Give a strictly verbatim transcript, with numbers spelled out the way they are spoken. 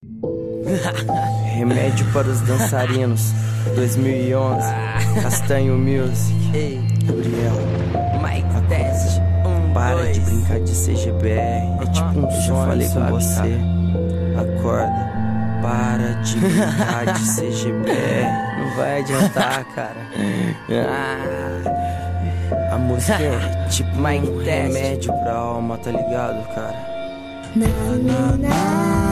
Remédio para os dançarinos, dois mil e onze, Castanho Music. Ei, Gabriel, Mike Test, um, para dois. de brincar de C G B R, é tipo um Eu já sonho, falei com suave, você. cara. Acorda, para de brincar de C G B R, não vai adiantar, cara. Ah, a música é tipo Mike um Test. remédio pra alma, tá ligado, cara? Na, na, na.